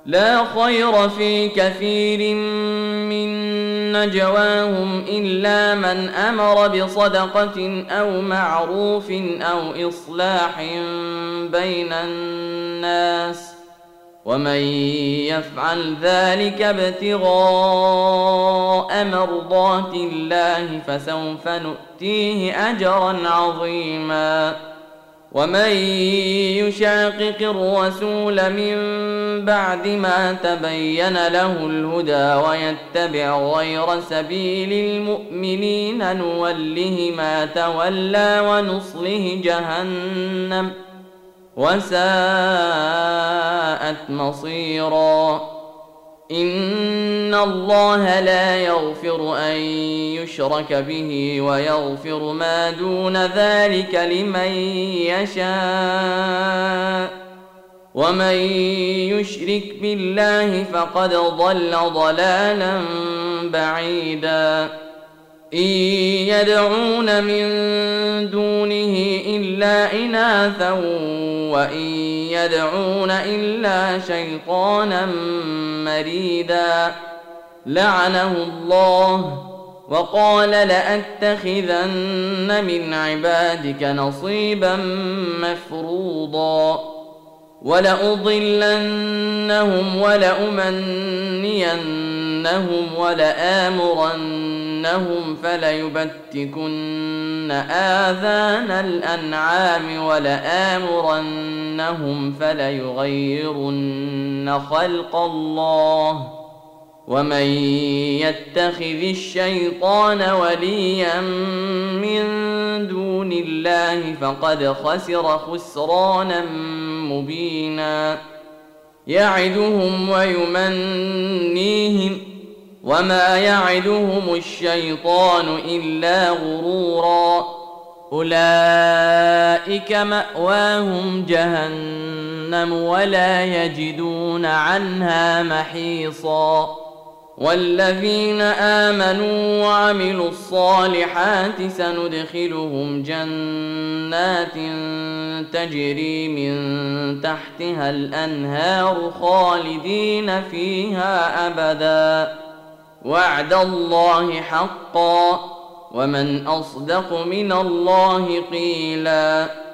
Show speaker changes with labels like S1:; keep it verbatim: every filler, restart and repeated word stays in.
S1: لا خير في كثير من نجواهم إلا من أمر بصدقة أو معروف أو إصلاح بين الناس، ومن يفعل ذلك ابتغاء مرضات الله فسوف نؤتيه أجرا عظيما. ومن يشاقق الرسول من بعد ما تبين له الهدى ويتبع غير سبيل المؤمنين نوله ما تولى ونصله جهنم وساءت مصيرا. إن الله لا يغفر أن يشرك به ويغفر ما دون ذلك لمن يشاء، ومن يشرك بالله فقد ضل ضلالا بعيدا. إن يدعون من دونه إلا إناثا وإن يدعون إلا شيطانا مريدا لعنه الله وقال لأتخذن من عبادك نصيبا مفروضا ولأضلنهم ولأمنينهم ولآمرنهم فليبتكن آذان الأنعام ولآمرنهم فليغيرن خلق الله ومن يتخذ الشيطان وليا من دون الله فقد خسر خسرانا مبينا. يعدهم ويمنيهم وما يعدهم الشيطان إلا غرورا. أولئك مأواهم جهنم ولا يجدون عنها محيصا. والذين آمنوا وعملوا الصالحات سندخلهم جنات تجري من تحتها الأنهار خالدين فيها أبدا وعد الله حقا ومن أصدق من الله قيلا.